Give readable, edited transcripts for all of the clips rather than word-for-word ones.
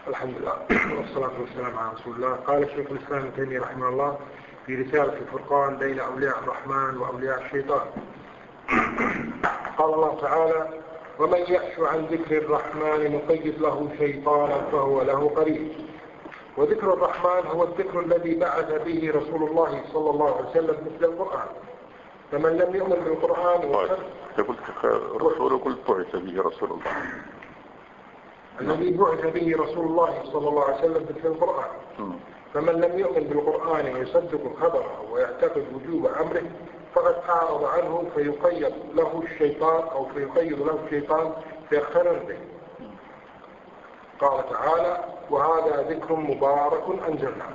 الحمد لله والصلاة والسلام على رسول الله. قال شيخ الإسلام ابن تيمية رحمه الله في رسالة الفرقان بين أولياء الرحمن وأولياء الشيطان، قال الله تعالى: ومن يعش عن ذكر الرحمن نقيض له شيطانا فهو له قريب. وذكر الرحمن هو الذكر الذي بعث به رسول الله صلى الله عليه وسلم مثل القرآن. فمن لم يؤمن بالقرآن قلت الرسول قلت بعث به رسول الله، الذي بعث به رسول الله صلى الله عليه وسلم مثل القرآن. فمن لم يؤمن بالقرآن ويصدق خبره ويعتقد وجوب أمره فقد أعرض عنه فيقيد له الشيطان فيقترن به. قال تعالى: وهذا ذكر مبارك أنزلناه.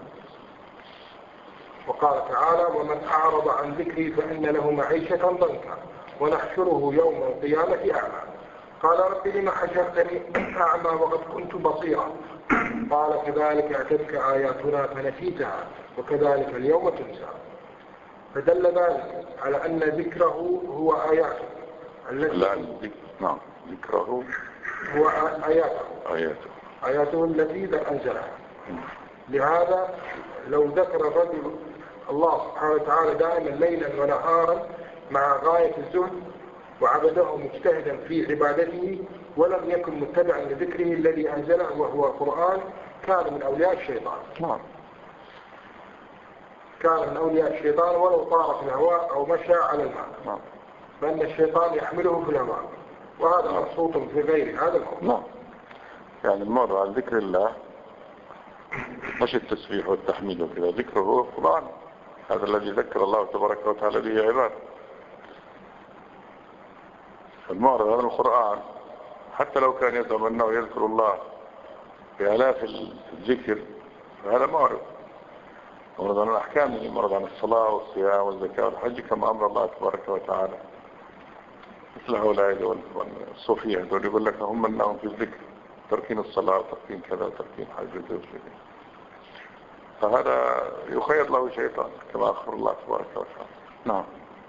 وقال تعالى: ومن أعرض عن ذكري فإن له معيشة ضنكا ونحشره يوم القيامة أعمى. قال: رب لم حشرتني أعمى وقد كنت بصيرا. قال: كذلك أتتك آياتنا فنسيتها وكذلك اليوم تنسى. فدل ذلك على أن ذكره هو آياته ذكره هو آياته التي أنزلها. لهذا لو ذكر الرجل الله سبحانه وتعالى دائما ليلا ونهارا مع غاية الزهد وعبده مجتهدا في عبادته ولم يكن متبعا لذكره الذي أنزله وهو القرآن كان من أولياء الشيطان. كان من أولياء الشيطان ولو طار في الهواء أو مشى على الماء، فإن الشيطان يحمله في الهواء، وهذا مبسوط في غير هذا الموضوع. يعني الموضوع عن ذكر الله مش التسبيح والتحميد وكذا، ذكره هو القرآن، هذا الذي ذكر الله تبارك وتعالى به عباده. المعرض هذا القرآن حتى لو كان يزعم أنه يذكر الله بآلاف الذكر فهذا معرض عن الأحكام، معرض عن الصلاة والصيام والزكاة والحج كما أمر الله تبارك وتعالى. مثل هؤلاء والصوفية دول يقول لك هم أنهم في الذكر تركين الصلاة وتركين كذا وتركين حج وذكر، فهذا يخيط له شيطان كما أخبر الله تبارك وتعالى. نعم.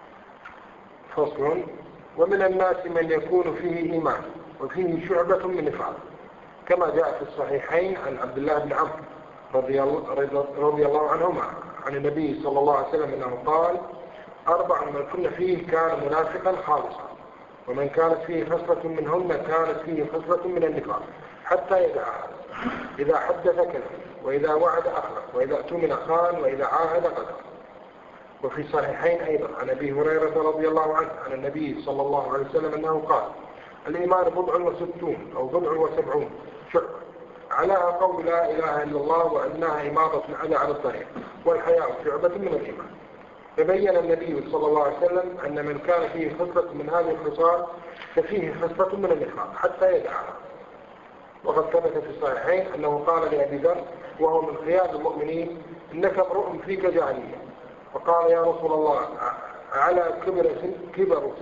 فصل: ومن الناس من يكون فيه إيمان وفيه شعبة من نفاق، كما جاء في الصحيحين عن عبد الله بن عمرو رضي الله عنهما عن النبي صلى الله عليه وسلم أنه قال: 4 من كن فيه كان منافقا خالصا، ومن كانت فيه خصلة منهن كانت فيه خصلة من النفاق حتى يدعها. إذا حدث كذب، وإذا وعد أخلف، وإذا اؤتمن خان، وإذا عاهد قدر. وفي صحيحين أيضا عن أبي هريرة رضي الله عنه عن النبي صلى الله عليه وسلم أنه قال: الإيمان 60 أو 70 شعبة، علاها قول لا إله إلا الله وأدناها إماطة الأذى عن الطريق، والحياء شعبة من الإيمان. فبين النبي صلى الله عليه وسلم أن من كان فيه خصلة من هذه الخصال ففيه خصلة من النفاق حتى يدعها. وقد ثبت في الصحيحين أنه قال لأبي ذر وهو من خيار المؤمنين: إنك امرؤ فيك جاهلية. فقال: يا رسول الله، على كبر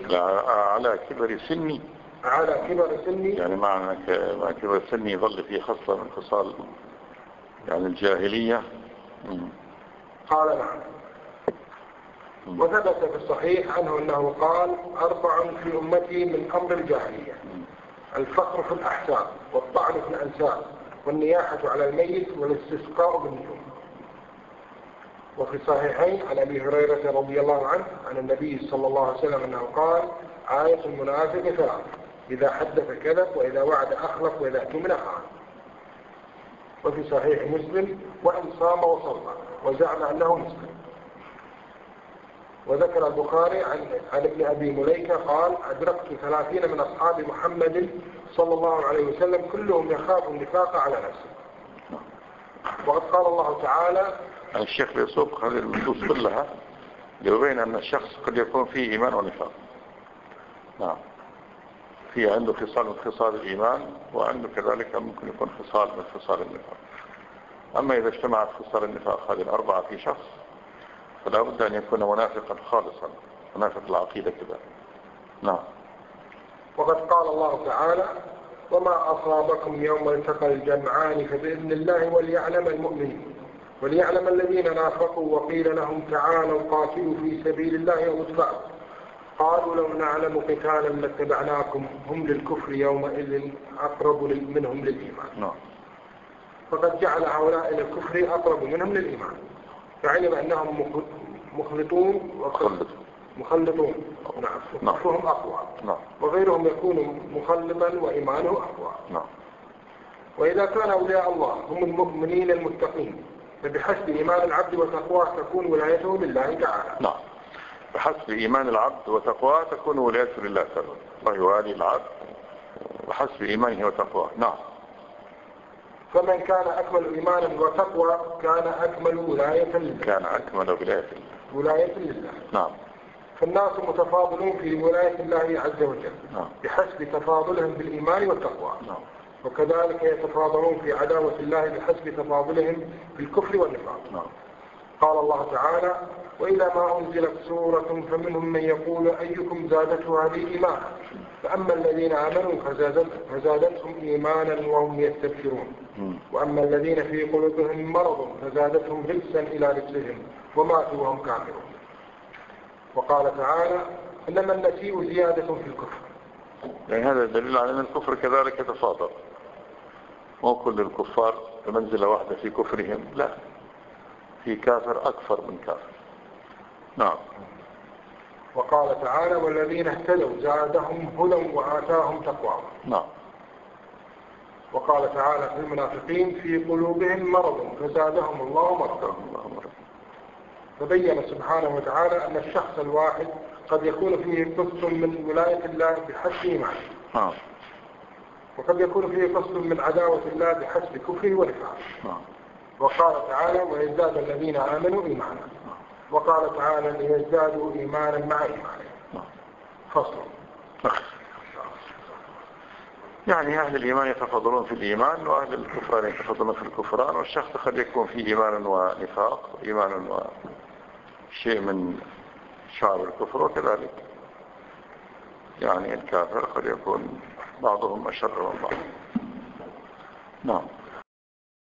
سني يعني معنى كبر سني يظل فيه خصلة من خصال يعني الجاهلية. قال: نعم. وثبت في الصحيح عنه أنه قال: 4 في أمتي من أمر الجاهلية: الفقر في الأحساب، والطعن في الأنساب، والنياحة على الميت، والاستسقاء بالنجوم. وفي الصحيحين عن أبي هريرة رضي الله عنه عن النبي صلى الله عليه وسلم أنه قال: آية المنافق 3: إذا حدث كذب، وإذا وعد أخلف، وإذا اؤتمن خان. وفي صحيح مسلم: وإن صام وصلى وزعم أنه مسلم. وذكر البخاري عن ابن أبي مليكة قال: أدركت 30 من أصحاب محمد صلى الله عليه وسلم كلهم يخاف النفاق على نفسه. وقد قال الله تعالى: الشيخ بيسوق هذه النصوص كلها ليبين أن الشخص قد يكون فيه إيمان ونفاق. نعم، فيه عنده خصال من خصال الإيمان، وعنده كذلك ممكن يكون خصال من خصال النفاق. أما إذا اجتمعت خصال النفاق هذه 4 في شخص فلا بد أن يكون منافقا خالصا، منافق العقيدة كذا. نعم. وقد قال الله تعالى: وما أصابكم يوم التقى الجمعان فبإذن الله وليعلم المؤمنين وليعلم الذين نافقوا وقيل لهم تعالوا قاتلوا في سبيل الله أو ادفعوا قالوا لو نعلم قتالا لاتبعناكم هم للكفر يومئذ أقرب منهم للإيمان. فقد جعل هؤلاء إلى الكفر أقرب منهم للإيمان، فعلم أنهم مخلطون وكفرهم أقوى، وغيرهم يكون مخلطا وإيمانه أقوى. وإذا كان أولياء الله هم المؤمنين المتقين فبحسب إيمان العبد وتقواه تكون ولايته لله تعالى. بحسب إيمان العبد وتقواه تكون ولايته لله تعالى. الله يوالي العبد بحسب إيمانه وتقواه. فمن كان أكمل إيمانا وتقوى كان أكمل ولاية لله. فالناس متفاضلون في ولاية الله عز وجل بحسب تفاضلهم بالإيمان والتقوى، وكذلك يتفاضلون في عداوة الله بحسب تفاضلهم بالكفر والنفاق. قال الله تعالى: وإذا ما أنزلت سورة فمنهم من يقول أيكم زادته هذه إيمانا، فأما الذين آمنوا فزادتهم إيمانا وهم يستبشرون، وأما الذين في قلوبهم مرض فزادتهم رجسا إلى رجسهم وماتوا وهم كافرون. وقال تعالى: إنما النسيء زيادة في الكفر. يعني هذا دليل على أن الكفر كذلك يتفاضل، مو كل الكفار بمنزلة واحدة في كفرهم، لا، في كافر أكثر من كافر. وقال تعالى: والذين اهتدوا زادهم هدى وآتاهم تقواهم. وقال تعالى في المنافقين: في قلوبهم مرض فزادهم الله مرضا. فبين سبحانه وتعالى أن الشخص الواحد قد يكون فيه قسط من ولاية الله بحسب إيمانه، وقد يكون فيه قسط من عداوة الله بحسب كفره ونفاقه. وقال تعالى: ويزداد الذين آمنوا إيمانا. وقال تعالى: ليزدادوا إيمانا مع إيمانهم. فصل. يعني أهل الإيمان يتفضلون في الإيمان، وأهل الكفران يتفضلون في الكفران، والشخص قد يكون فيه إيمان ونفاق، إيمان وشيء من شعب الكفر، وكذلك يعني الكافر قد يكون بعضهم أشر من بعض.